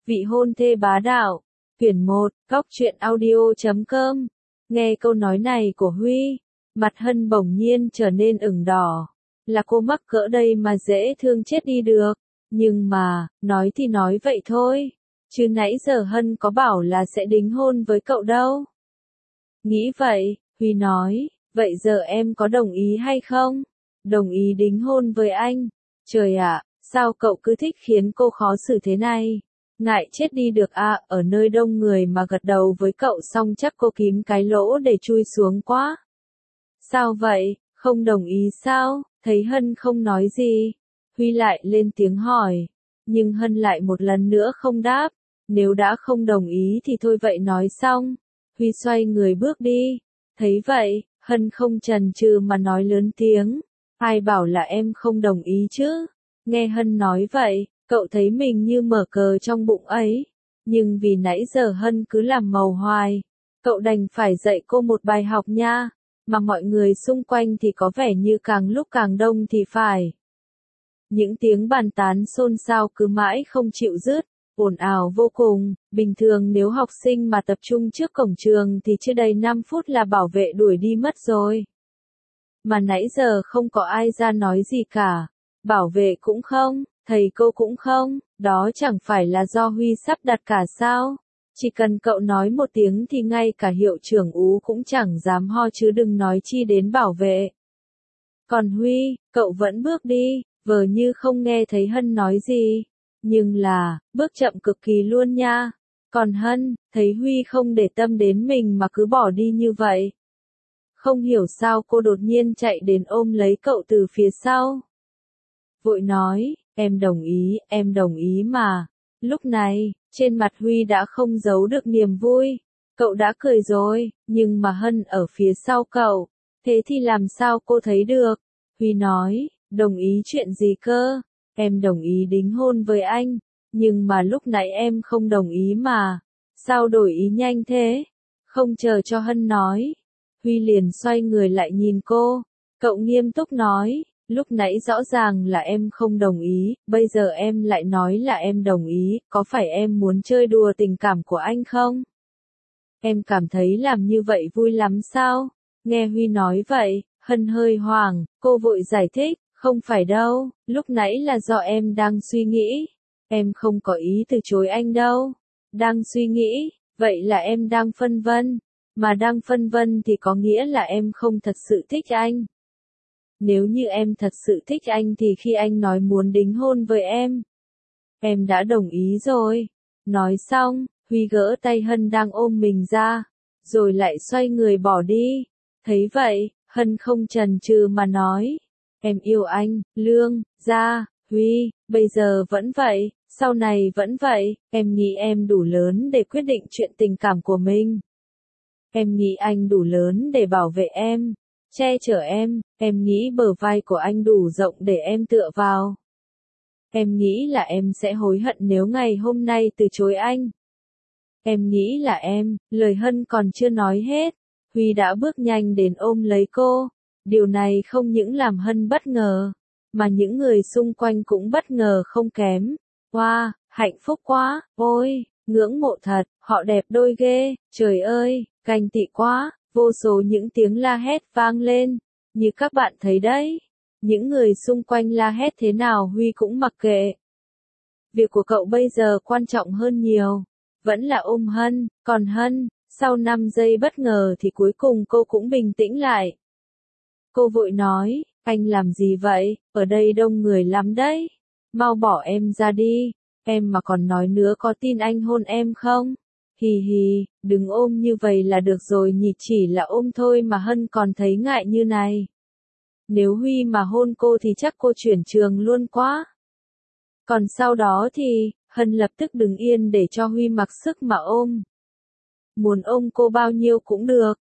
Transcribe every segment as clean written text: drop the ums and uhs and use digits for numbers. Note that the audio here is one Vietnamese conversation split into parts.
Vị hôn thê bá đạo. Quyển 1, Góc truyện audio.com. Nghe câu nói này của Huy, mặt Hân bỗng nhiên trở nên ửng đỏ. Là cô mắc cỡ đây mà dễ thương chết đi được. Nhưng mà, nói thì nói vậy thôi. Chứ nãy giờ Hân có bảo là sẽ đính hôn với cậu đâu. Nghĩ vậy, Huy nói, vậy giờ em có đồng ý hay không? Đồng ý đính hôn với anh. Trời ạ, sao cậu cứ thích khiến cô khó xử thế này? Ngại chết đi được à, ở nơi đông người mà gật đầu với cậu xong chắc cô kiếm cái lỗ để chui xuống quá. Sao vậy, không đồng ý sao? Thấy Hân không nói gì, Huy lại lên tiếng hỏi. Nhưng Hân lại một lần nữa không đáp. Nếu đã không đồng ý thì thôi vậy nói xong. Huy xoay người bước đi. Thấy vậy, Hân không chần chừ mà nói lớn tiếng. Ai bảo là em không đồng ý chứ? Nghe Hân nói vậy, cậu thấy mình như mở cờ trong bụng ấy. Nhưng vì nãy giờ Hân cứ làm màu hoài, cậu đành phải dạy cô một bài học nha. Mà mọi người xung quanh thì có vẻ như càng lúc càng đông thì phải. Những tiếng bàn tán xôn xao cứ mãi không chịu dứt, ồn ào vô cùng. Bình thường nếu học sinh mà tập trung trước cổng trường thì chưa đầy 5 phút là bảo vệ đuổi đi mất rồi. Mà nãy giờ không có ai ra nói gì cả. Bảo vệ cũng không, thầy cô cũng không, đó chẳng phải là do Huy sắp đặt cả sao? Chỉ cần cậu nói một tiếng thì ngay cả hiệu trưởng Ú cũng chẳng dám ho chứ đừng nói chi đến bảo vệ. Còn Huy, cậu vẫn bước đi, vờ như không nghe thấy Hân nói gì. Nhưng là, bước chậm cực kỳ luôn nha. Còn Hân, thấy Huy không để tâm đến mình mà cứ bỏ đi như vậy. Không hiểu sao cô đột nhiên chạy đến ôm lấy cậu từ phía sau. Vội nói, em đồng ý mà. Lúc này, trên mặt Huy đã không giấu được niềm vui. Cậu đã cười rồi, nhưng mà Hân ở phía sau cậu. Thế thì làm sao cô thấy được? Huy nói, đồng ý chuyện gì cơ? Em đồng ý đính hôn với anh. Nhưng mà lúc nãy em không đồng ý mà. Sao đổi ý nhanh thế? Không chờ cho Hân nói. Huy liền xoay người lại nhìn cô. Cậu nghiêm túc nói. Lúc nãy rõ ràng là em không đồng ý, bây giờ em lại nói là em đồng ý, có phải em muốn chơi đùa tình cảm của anh không? Em cảm thấy làm như vậy vui lắm sao? Nghe Huy nói vậy, Hân hơi hoảng, cô vội giải thích, không phải đâu, lúc nãy là do em đang suy nghĩ. Em không có ý từ chối anh đâu. Đang suy nghĩ, vậy là em đang phân vân. Mà đang phân vân thì có nghĩa là em không thật sự thích anh. Nếu như em thật sự thích anh thì khi anh nói muốn đính hôn với em đã đồng ý rồi. Nói xong, Huy gỡ tay Hân đang ôm mình ra, rồi lại xoay người bỏ đi. Thấy vậy, Hân không chần chừ mà nói, em yêu anh, Lương, Gia, Huy, bây giờ vẫn vậy, sau này vẫn vậy, em nghĩ em đủ lớn để quyết định chuyện tình cảm của mình. Em nghĩ anh đủ lớn để bảo vệ em, che chở em nghĩ bờ vai của anh đủ rộng để em tựa vào. Em nghĩ là em sẽ hối hận nếu ngày hôm nay từ chối anh. Em nghĩ là lời Hân còn chưa nói hết, Huy đã bước nhanh đến ôm lấy cô. Điều này không những làm Hân bất ngờ, mà những người xung quanh cũng bất ngờ không kém. Wow, hạnh phúc quá, ôi, ngưỡng mộ thật, họ đẹp đôi ghê, trời ơi, ganh tị quá. Vô số những tiếng la hét vang lên, như các bạn thấy đấy. Những người xung quanh la hét thế nào Huy cũng mặc kệ. Việc của cậu bây giờ quan trọng hơn nhiều. Vẫn là ôm Hân, còn Hân, sau 5 giây bất ngờ thì cuối cùng cô cũng bình tĩnh lại. Cô vội nói, anh làm gì vậy, ở đây đông người lắm đấy. Mau bỏ em ra đi, em mà còn nói nữa có tin anh hôn em không? Hì hì, đừng ôm như vậy là được rồi nhỉ, chỉ là ôm thôi mà Hân còn thấy ngại như này. Nếu Huy mà hôn cô thì chắc cô chuyển trường luôn quá. Còn sau đó thì, Hân lập tức đứng yên để cho Huy mặc sức mà ôm. Muốn ôm cô bao nhiêu cũng được.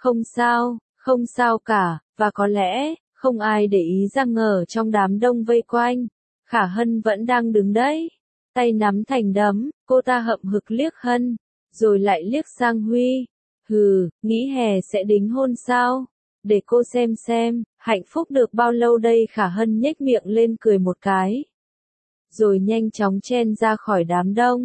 Không sao cả, và có lẽ, không ai để ý rằng ngờ trong đám đông vây quanh. Khả Hân vẫn đang đứng đấy. Tay nắm thành đấm, cô ta hậm hực liếc Hân. Rồi lại liếc sang Huy. Hừ, nghĩ hè sẽ đính hôn sao? Để cô xem, hạnh phúc được bao lâu đây? Khả Hân nhếch miệng lên cười một cái. Rồi nhanh chóng chen ra khỏi đám đông.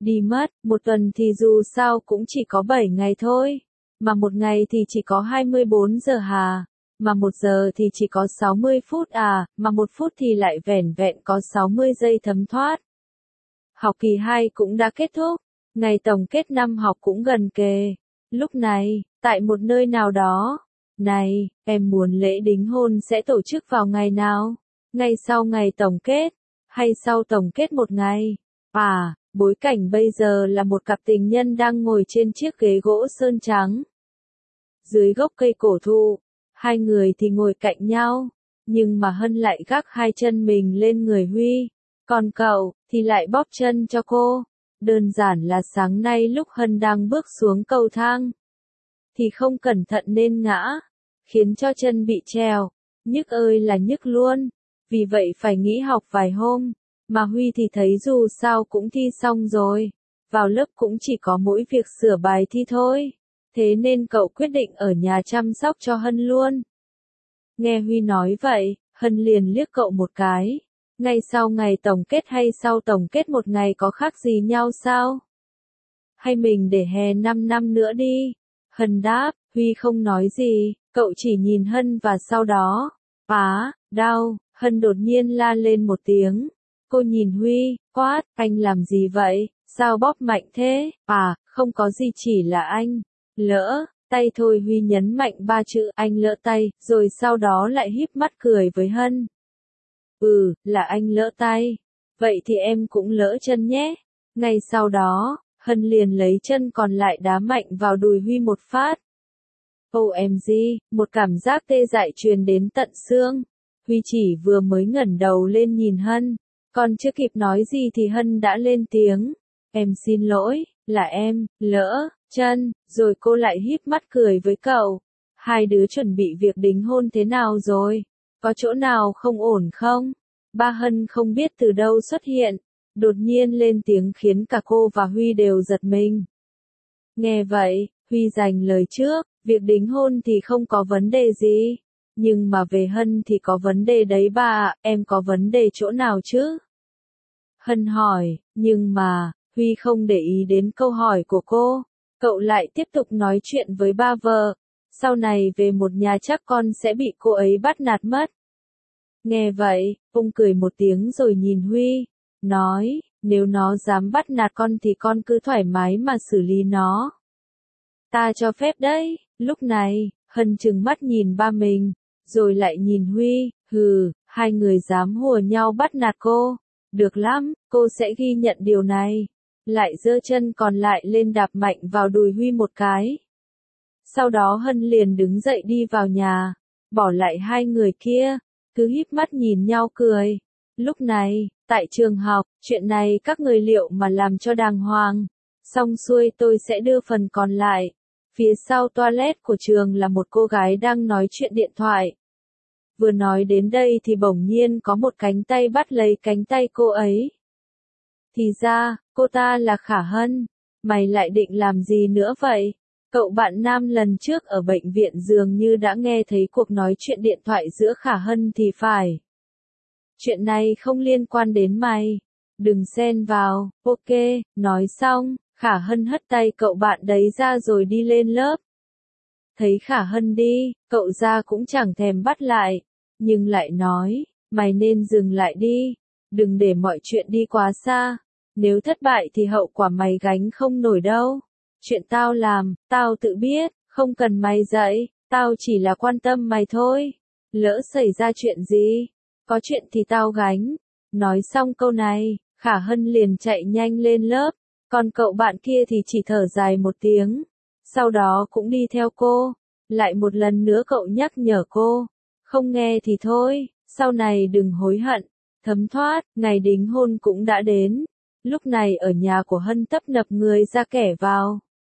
đi mất, một tuần thì dù sao cũng chỉ có 7 ngày thôi, mà một ngày thì chỉ có 24 giờ hà, mà 1 giờ thì chỉ có 60 phút à, mà 1 phút thì lại vẻn vẹn có 60 giây thấm thoát. Học kỳ 2 cũng đã kết thúc, ngày tổng kết năm học cũng gần kề. Lúc này, tại một nơi nào đó, này, em muốn lễ đính hôn sẽ tổ chức vào ngày nào? Ngay sau ngày tổng kết, hay sau tổng kết một ngày? À, bối cảnh bây giờ là một cặp tình nhân đang ngồi trên chiếc ghế gỗ sơn trắng. Dưới gốc cây cổ thụ, hai người thì ngồi cạnh nhau, nhưng mà Hân lại gác hai chân mình lên người Huy, còn cậu thì lại bóp chân cho cô. Đơn giản là sáng nay lúc Hân đang bước xuống cầu thang, thì không cẩn thận nên ngã, khiến cho chân bị trèo, nhức ơi là nhức luôn, vì vậy phải nghỉ học vài hôm, mà Huy thì thấy dù sao cũng thi xong rồi, vào lớp cũng chỉ có mỗi việc sửa bài thi thôi, thế nên cậu quyết định ở nhà chăm sóc cho Hân luôn. Nghe Huy nói vậy, Hân liền liếc cậu một cái, ngay sau ngày tổng kết hay sau tổng kết một ngày có khác gì nhau sao? Hay mình để hè 5 năm nữa đi? Hân đáp, Huy không nói gì, cậu chỉ nhìn Hân và sau đó, đau, Hân đột nhiên la lên một tiếng. Cô nhìn Huy, quát, anh làm gì vậy, sao bóp mạnh thế, không có gì chỉ là anh, lỡ, tay thôi. Huy nhấn mạnh 3 chữ anh lỡ tay, rồi sau đó lại híp mắt cười với Hân. Là anh lỡ tay, vậy thì em cũng lỡ chân nhé. Ngay sau đó, Hân liền lấy chân còn lại đá mạnh vào đùi Huy một phát. OMG, một cảm giác tê dại truyền đến tận xương. Huy chỉ vừa mới ngẩng đầu lên nhìn Hân, còn chưa kịp nói gì thì Hân đã lên tiếng. Em xin lỗi, là em, lỡ, chân, rồi cô lại híp mắt cười với cậu. Hai đứa chuẩn bị việc đính hôn thế nào rồi? Có chỗ nào không ổn không? Ba Hân không biết từ đâu xuất hiện, đột nhiên lên tiếng khiến cả cô và Huy đều giật mình. Nghe vậy, Huy giành lời trước, việc đính hôn thì không có vấn đề gì. Nhưng mà về Hân thì có vấn đề đấy ba ạ, em có vấn đề chỗ nào chứ? Hân hỏi, nhưng mà, Huy không để ý đến câu hỏi của cô. Cậu lại tiếp tục nói chuyện với ba vợ. Sau này về một nhà chắc con sẽ bị cô ấy bắt nạt mất. Nghe vậy, ông cười một tiếng rồi nhìn Huy, nói, nếu nó dám bắt nạt con thì con cứ thoải mái mà xử lý nó. Ta cho phép đấy. Lúc này, Hân trừng mắt nhìn ba mình, rồi lại nhìn Huy, hai người dám hùa nhau bắt nạt cô. Được lắm, cô sẽ ghi nhận điều này. Lại giơ chân còn lại lên đạp mạnh vào đùi Huy một cái. Sau đó Hân liền đứng dậy đi vào nhà, bỏ lại hai người kia, cứ híp mắt nhìn nhau cười. Lúc này, tại trường học, chuyện này các người liệu mà làm cho đàng hoàng. Xong xuôi tôi sẽ đưa phần còn lại. Phía sau toilet của trường là một cô gái đang nói chuyện điện thoại. Vừa nói đến đây thì bỗng nhiên có một cánh tay bắt lấy cánh tay cô ấy. Thì ra, cô ta là Khả Hân. Mày lại định làm gì nữa vậy? Cậu bạn nam lần trước ở bệnh viện dường như đã nghe thấy cuộc nói chuyện điện thoại giữa Khả Hân thì phải. Chuyện này không liên quan đến mày. Đừng xen vào, ok, nói xong, Khả Hân hất tay cậu bạn đấy ra rồi đi lên lớp. Thấy Khả Hân đi, cậu ra cũng chẳng thèm bắt lại, nhưng lại nói, mày nên dừng lại đi, đừng để mọi chuyện đi quá xa, nếu thất bại thì hậu quả mày gánh không nổi đâu. Chuyện tao làm, tao tự biết, không cần mày dạy, tao chỉ là quan tâm mày thôi. Lỡ xảy ra chuyện gì, có chuyện thì tao gánh. Nói xong câu này, Khả Hân liền chạy nhanh lên lớp, còn cậu bạn kia thì chỉ thở dài một tiếng, sau đó cũng đi theo cô. Lại một lần nữa cậu nhắc nhở cô, không nghe thì thôi, sau này đừng hối hận. Thấm thoát, ngày đính hôn cũng đã đến. Lúc này ở nhà của Hân tấp nập người ra kẻ vào.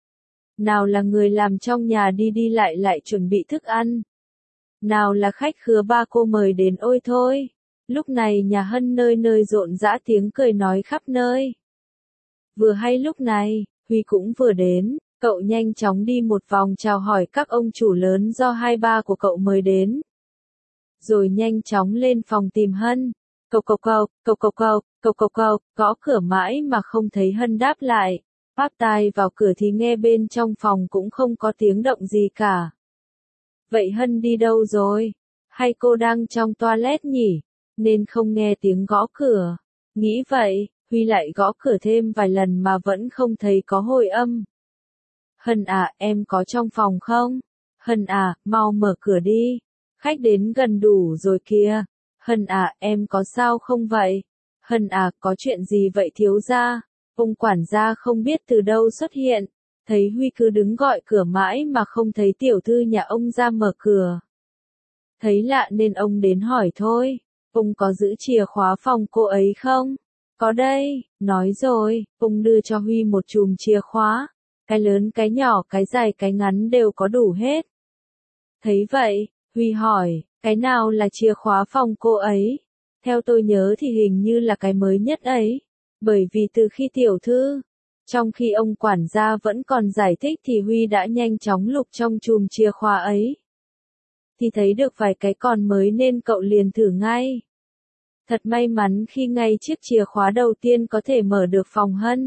Nào là người làm trong nhà đi đi lại lại chuẩn bị thức ăn. Nào là khách khứa ba cô mời đến ôi thôi. Lúc này nhà Hân nơi nơi rộn rã tiếng cười nói khắp nơi. Vừa hay lúc này, Huy cũng vừa đến, cậu nhanh chóng đi một vòng chào hỏi các ông chủ lớn do hai ba của cậu mời đến. Rồi nhanh chóng lên phòng tìm Hân. Gõ cửa mãi mà không thấy Hân đáp lại. Áp tai vào cửa thì nghe bên trong phòng cũng không có tiếng động gì cả. Vậy Hân đi đâu rồi? Hay cô đang trong toilet nhỉ? Nên không nghe tiếng gõ cửa. Nghĩ vậy, Huy lại gõ cửa thêm vài lần mà vẫn không thấy có hồi âm. Hân à, em có trong phòng không? Hân à, mau mở cửa đi. Khách đến gần đủ rồi kìa. Hân à, em có sao không vậy? Hân à, có chuyện gì vậy thiếu gia? Ông quản gia không biết từ đâu xuất hiện. Thấy Huy cứ đứng gọi cửa mãi mà không thấy tiểu thư nhà ông ra mở cửa. Thấy lạ nên ông đến hỏi thôi. Ông có giữ chìa khóa phòng cô ấy không? Có đây, nói rồi, ông đưa cho Huy một chùm chìa khóa. Cái lớn cái nhỏ cái dài cái ngắn đều có đủ hết. Thấy vậy, Huy hỏi, cái nào là chìa khóa phòng cô ấy? Theo tôi nhớ thì hình như là cái mới nhất ấy. Bởi vì từ khi tiểu thư, trong khi ông quản gia vẫn còn giải thích thì Huy đã nhanh chóng lục trong chùm chìa khóa ấy. Thì thấy được vài cái còn mới nên cậu liền thử ngay. Thật may mắn khi ngay chiếc chìa khóa đầu tiên có thể mở được phòng Hân.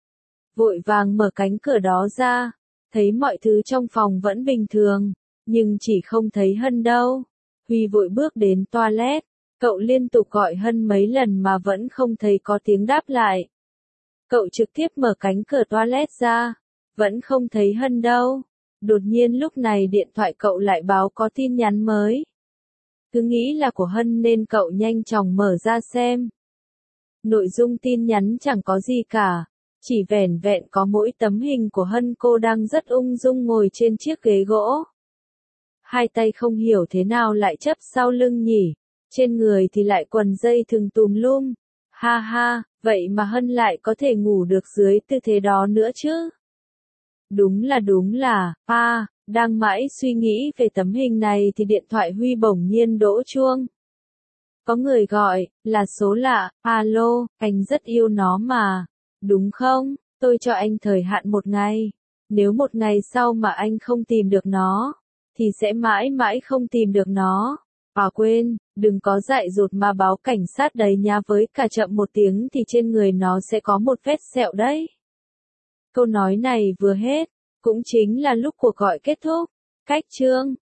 Vội vàng mở cánh cửa đó ra, thấy mọi thứ trong phòng vẫn bình thường, nhưng chỉ không thấy Hân đâu. Huy vội bước đến toilet, cậu liên tục gọi Hân mấy lần mà vẫn không thấy có tiếng đáp lại. Cậu trực tiếp mở cánh cửa toilet ra, vẫn không thấy Hân đâu. Đột nhiên lúc này điện thoại cậu lại báo có tin nhắn mới. Cứ nghĩ là của Hân nên cậu nhanh chóng mở ra xem. Nội dung tin nhắn chẳng có gì cả, chỉ vẻn vẹn có mỗi tấm hình của Hân cô đang rất ung dung ngồi trên chiếc ghế gỗ. Hai tay không hiểu thế nào lại chấp sau lưng nhỉ, trên người thì lại quần dây thừng tùm lum. Ha ha, vậy mà Hân lại có thể ngủ được dưới tư thế đó nữa chứ. Đúng là, đang mãi suy nghĩ về tấm hình này thì điện thoại Huy bỗng nhiên đổ chuông. Có người gọi, là số lạ, alo, anh rất yêu nó mà, đúng không? Tôi cho anh thời hạn 1 ngày. Nếu 1 ngày sau mà anh không tìm được nó, thì sẽ mãi mãi không tìm được nó. À quên, đừng có dại dột mà báo cảnh sát đấy nha, với cả chậm 1 tiếng thì trên người nó sẽ có một vết sẹo đấy. Câu nói này vừa hết, cũng chính là lúc cuộc gọi kết thúc. Cách chương